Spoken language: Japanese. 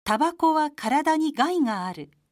タバコは体に害がある。